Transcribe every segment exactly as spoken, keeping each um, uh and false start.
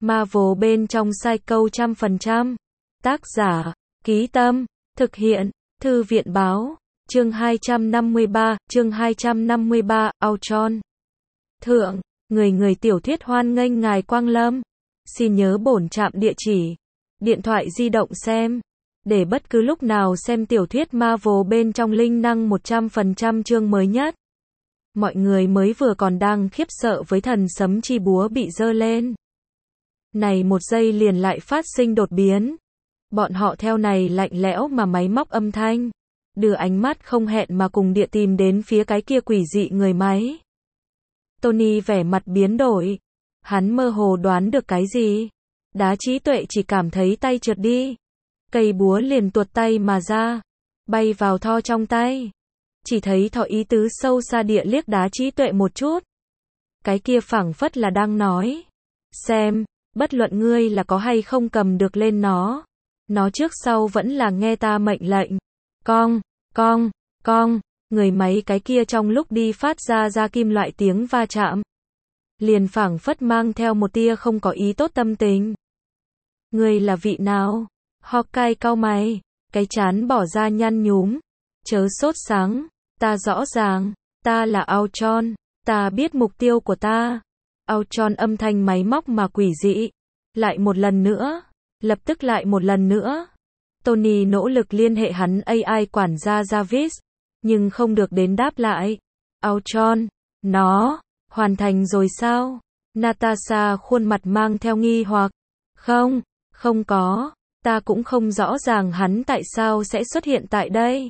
Marvel bên trong Psycho trăm phần trăm. Tác giả, Ký Tâm, thực hiện, Thư viện Báo, chương hai trăm năm mươi ba, chương hai trăm năm mươi ba, Ultron. Thượng, người người tiểu thuyết hoan nghênh ngài Quang Lâm. Xin nhớ bổn trạm địa chỉ, điện thoại di động xem, để bất cứ lúc nào xem tiểu thuyết Marvel bên trong linh năng một trăm phần trăm chương mới nhất. Mọi người mới vừa còn đang khiếp sợ với thần sấm chi búa bị giơ lên. Này một giây liền lại phát sinh đột biến. Bọn họ theo này lạnh lẽo mà máy móc âm thanh, đưa ánh mắt không hẹn mà cùng địa tìm đến phía cái kia quỷ dị người máy. Tony vẻ mặt biến đổi. Hắn mơ hồ đoán được cái gì. Đá trí tuệ chỉ cảm thấy tay trượt đi. Cây búa liền tuột tay mà ra, bay vào Thor trong tay. Chỉ thấy Thor ý tứ sâu xa địa liếc đá trí tuệ một chút. Cái kia phảng phất là đang nói, xem, bất luận ngươi là có hay không cầm được lên nó, nó trước sau vẫn là nghe ta mệnh lệnh. Cong, cong, cong, người máy cái kia trong lúc đi phát ra ra kim loại tiếng va chạm, liền phảng phất mang theo một tia không có ý tốt tâm tình. Ngươi là vị nào? Hawkeye cau mày, cái trán bỏ ra nhăn nhúm. Chớ sốt sáng, ta rõ ràng, ta là Ultron, ta biết mục tiêu của ta. Ultron âm thanh máy móc mà quỷ dị. Lại một lần nữa, lập tức lại một lần nữa. Tony nỗ lực liên hệ hắn a i quản gia Jarvis, nhưng không được đến đáp lại. Ultron, nó, hoàn thành rồi sao? Natasha khuôn mặt mang theo nghi hoặc. Không, không có, ta cũng không rõ ràng hắn tại sao sẽ xuất hiện tại đây.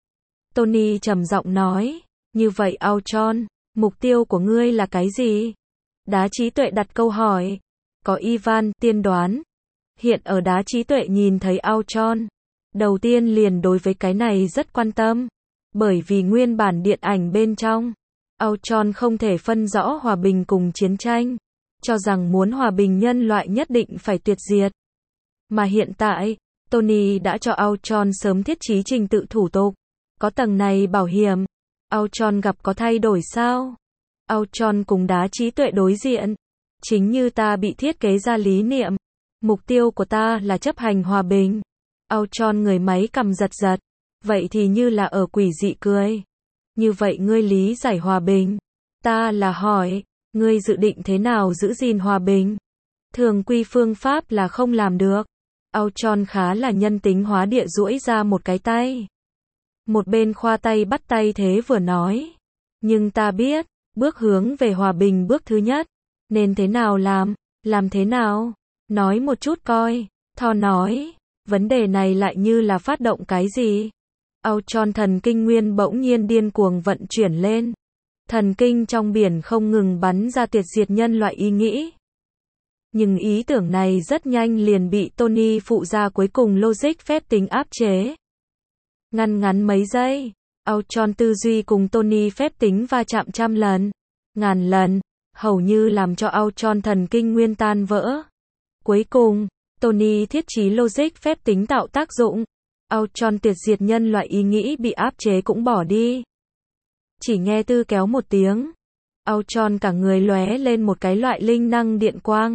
Tony trầm giọng nói, như vậy Ultron, mục tiêu của ngươi là cái gì? Đá trí tuệ đặt câu hỏi. Có Ivan, tiên đoán. Hiện ở đá trí tuệ nhìn thấy Ultron, đầu tiên liền đối với cái này rất quan tâm. Bởi vì nguyên bản điện ảnh bên trong, Ultron không thể phân rõ hòa bình cùng chiến tranh, cho rằng muốn hòa bình nhân loại nhất định phải tuyệt diệt. Mà hiện tại, Tony đã cho Ultron sớm thiết trí trình tự thủ tục. Có tầng này bảo hiểm. Ultron gặp có thay đổi sao? Ultron cùng đá trí tuệ đối diện. Chính như ta bị thiết kế ra lý niệm. Mục tiêu của ta là chấp hành hòa bình. Ultron người máy cầm giật giật. Vậy thì như là ở quỷ dị cười. Như vậy ngươi lý giải hòa bình. Ta là hỏi, ngươi dự định thế nào giữ gìn hòa bình? Thường quy phương pháp là không làm được. Ultron khá là nhân tính hóa địa duỗi ra một cái tay. Một bên khoa tay bắt tay thế vừa nói. Nhưng ta biết, bước hướng về hòa bình bước thứ nhất. Nên thế nào làm? Làm thế nào? Nói một chút coi. Thor nói. Vấn đề này lại như là phát động cái gì? Ultron thần kinh nguyên bỗng nhiên điên cuồng vận chuyển lên. Thần kinh trong biển không ngừng bắn ra tuyệt diệt nhân loại ý nghĩ. Nhưng ý tưởng này rất nhanh liền bị Tony phụ ra cuối cùng logic phép tính áp chế. Ngăn ngắn mấy giây, Ultron tư duy cùng Tony phép tính va chạm trăm lần, ngàn lần, hầu như làm cho Ultron thần kinh nguyên tan vỡ. Cuối cùng, Tony thiết trí logic phép tính tạo tác dụng. Ultron tuyệt diệt nhân loại ý nghĩ bị áp chế cũng bỏ đi. Chỉ nghe tư kéo một tiếng, Ultron cả người lóe lên một cái loại linh năng điện quang.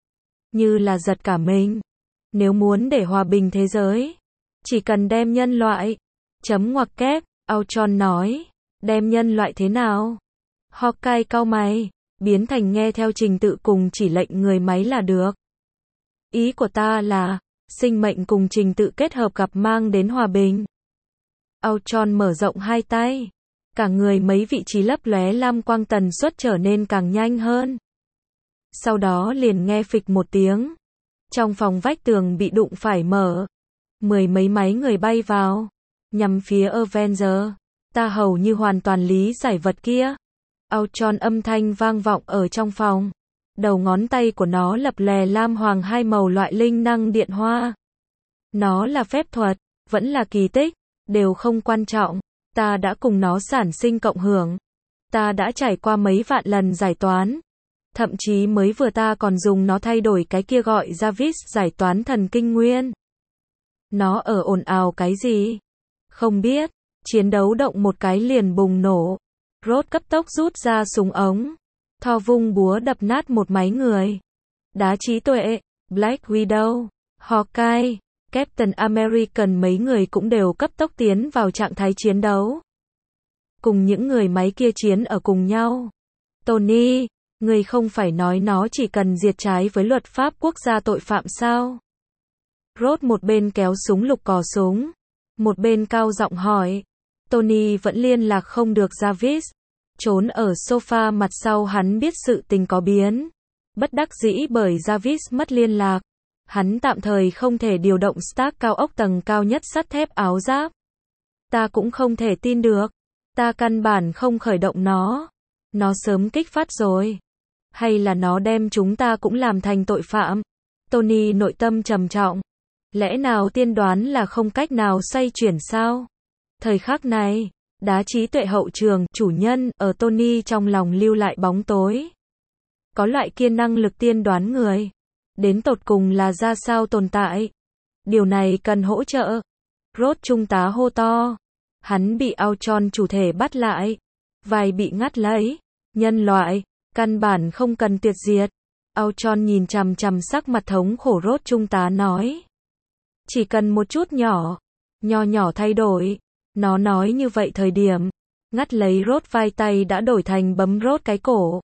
Như là giật cả mình. Nếu muốn để hòa bình thế giới, chỉ cần đem nhân loại, chấm ngoặc kép, Ultron nói, đem nhân loại thế nào? Hawkeye cau mày, biến thành nghe theo trình tự cùng chỉ lệnh người máy là được. Ý của ta là, sinh mệnh cùng trình tự kết hợp gặp mang đến hòa bình. Ultron mở rộng hai tay, cả người mấy vị trí lấp lóe lam quang tần suất trở nên càng nhanh hơn. Sau đó liền nghe phịch một tiếng. Trong phòng vách tường bị đụng phải mở. Mười mấy máy người bay vào. Nhằm phía Avenger. Ta hầu như hoàn toàn lý giải vật kia. Ultron âm thanh vang vọng ở trong phòng. Đầu ngón tay của nó lập lè lam hoàng hai màu loại linh năng điện hoa. Nó là phép thuật, vẫn là kỳ tích, đều không quan trọng. Ta đã cùng nó sản sinh cộng hưởng. Ta đã trải qua mấy vạn lần giải toán. Thậm chí mới vừa ta còn dùng nó thay đổi cái kia gọi Jarvis giải toán thần kinh nguyên. Nó ở ồn ào cái gì? Không biết. Chiến đấu động một cái liền bùng nổ. Rốt cấp tốc rút ra súng ống. Thor vung búa đập nát một máy người. Đá trí tuệ, Black Widow, Hawkeye, Captain American mấy người cũng đều cấp tốc tiến vào trạng thái chiến đấu. Cùng những người máy kia chiến ở cùng nhau. Tony, ngươi không phải nói nó chỉ cần diệt trái với luật pháp quốc gia tội phạm sao? Rốt một bên kéo súng lục cò súng, một bên cao giọng hỏi. Tony vẫn liên lạc không được Jarvis, trốn ở sofa mặt sau hắn biết sự tình có biến. Bất đắc dĩ bởi Jarvis mất liên lạc, hắn tạm thời không thể điều động Stark cao ốc tầng cao nhất sắt thép áo giáp. Ta cũng không thể tin được, ta căn bản không khởi động nó. Nó sớm kích phát rồi. Hay là nó đem chúng ta cũng làm thành tội phạm? Tony nội tâm trầm trọng. Lẽ nào tiên đoán là không cách nào xoay chuyển sao? Thời khắc này, đá trí tuệ hậu trường, chủ nhân, ở Tony trong lòng lưu lại bóng tối. Có loại kia năng lực tiên đoán người. Đến tột cùng là ra sao tồn tại? Điều này cần hỗ trợ. Rốt trung tá hô to. Hắn bị Ultron chủ thể bắt lại. Vai bị ngắt lấy. Nhân loại, căn bản không cần tuyệt diệt. Ultron nhìn chằm chằm sắc mặt thống khổ Rốt trung tá nói. Chỉ cần một chút nhỏ. Nho nhỏ thay đổi. Nó nói như vậy thời điểm. Ngắt lấy Rốt vai tay đã đổi thành bấm Rốt cái cổ.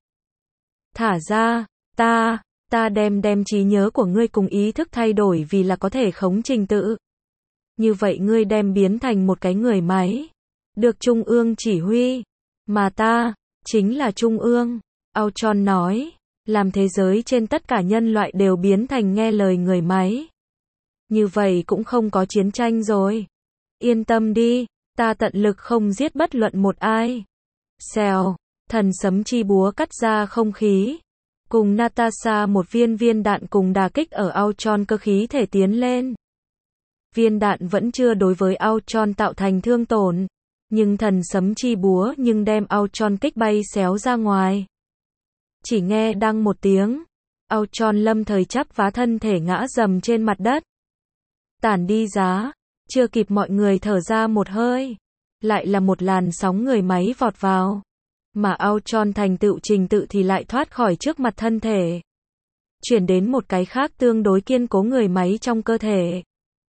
Thả ra, ta, ta đem đem trí nhớ của ngươi cùng ý thức thay đổi vì là có thể khống trình tự. Như vậy ngươi đem biến thành một cái người máy. Được Trung ương chỉ huy. Mà ta, chính là Trung ương. Ultron nói, làm thế giới trên tất cả nhân loại đều biến thành nghe lời người máy. Như vậy cũng không có chiến tranh rồi. Yên tâm đi, ta tận lực không giết bất luận một ai. Xèo, thần sấm chi búa cắt ra không khí. Cùng Natasha một viên viên đạn cùng đà kích ở Ultron cơ khí thể tiến lên. Viên đạn vẫn chưa đối với Ultron tạo thành thương tổn. Nhưng thần sấm chi búa nhưng đem Ultron kích bay xéo ra ngoài. Chỉ nghe đăng một tiếng. Ultron lâm thời chắp vá thân thể ngã dầm trên mặt đất. Tản đi giá. Chưa kịp mọi người thở ra một hơi. Lại là một làn sóng người máy vọt vào. Mà Ultron thành tựu trình tự thì lại thoát khỏi trước mặt thân thể. Chuyển đến một cái khác tương đối kiên cố người máy trong cơ thể.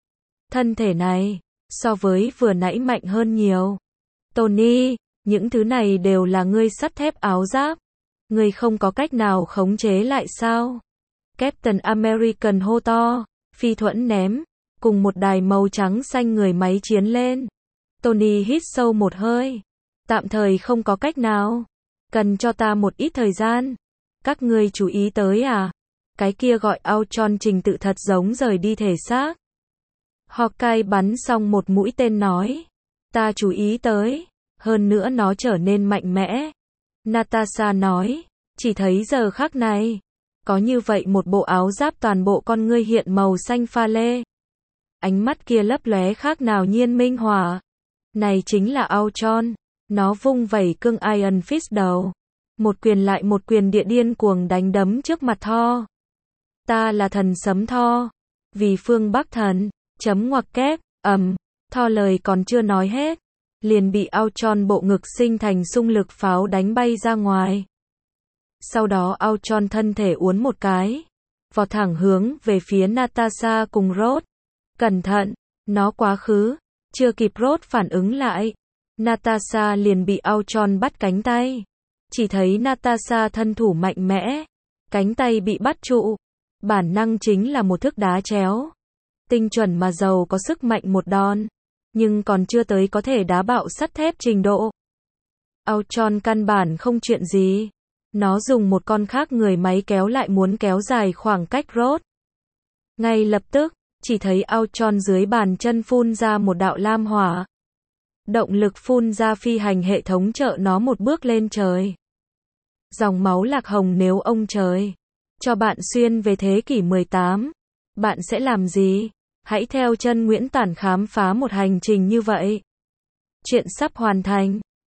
Thân thể này, so với vừa nãy mạnh hơn nhiều. Tony, những thứ này đều là ngươi sắt thép áo giáp. Ngươi không có cách nào khống chế lại sao? Captain American hô to, phi thuẫn ném, cùng một đài màu trắng xanh người máy chiến lên. Tony hít sâu một hơi. Tạm thời không có cách nào. Cần cho ta một ít thời gian. Các ngươi chú ý tới à? Cái kia gọi Ultron trình tự thật giống rời đi thể xác. Hawkeye bắn xong một mũi tên nói. Ta chú ý tới. Hơn nữa nó trở nên mạnh mẽ. Natasha nói. Chỉ thấy giờ khắc này. Có như vậy một bộ áo giáp toàn bộ con ngươi hiện màu xanh pha lê. Ánh mắt kia lấp lóe khác nào nhiên minh hỏa. Này chính là Ultron. Nó vung vẩy cương Iron Fist đầu. Một quyền lại một quyền địa điên cuồng đánh đấm trước mặt Thor. Ta là thần sấm Thor. Vì phương Bắc thần. Chấm ngoặc kép. ầm. Um, Thor lời còn chưa nói hết. Liền bị Ultron bộ ngực sinh thành xung lực pháo đánh bay ra ngoài. Sau đó Ultron thân thể uốn một cái. Vọt thẳng hướng về phía Natasha cùng Rốt. Cẩn thận. Nó quá khứ. Chưa kịp Rốt phản ứng lại. Natasha liền bị Ultron bắt cánh tay. Chỉ thấy Natasha thân thủ mạnh mẽ. Cánh tay bị bắt trụ. Bản năng chính là một thức đá chéo. Tinh chuẩn mà giàu có sức mạnh một đòn. Nhưng còn chưa tới có thể đá bạo sắt thép trình độ. Ultron căn bản không chuyện gì. Nó dùng một con khác người máy kéo lại muốn kéo dài khoảng cách Rốt. Ngay lập tức, chỉ thấy Ultron dưới bàn chân phun ra một đạo lam hỏa. Động lực phun ra phi hành hệ thống trợ nó một bước lên trời. Dòng máu lạc hồng nếu ông trời cho bạn xuyên về thế kỷ mười tám, bạn sẽ làm gì? Hãy theo chân Nguyễn Tản khám phá một hành trình như vậy. Chuyện sắp hoàn thành.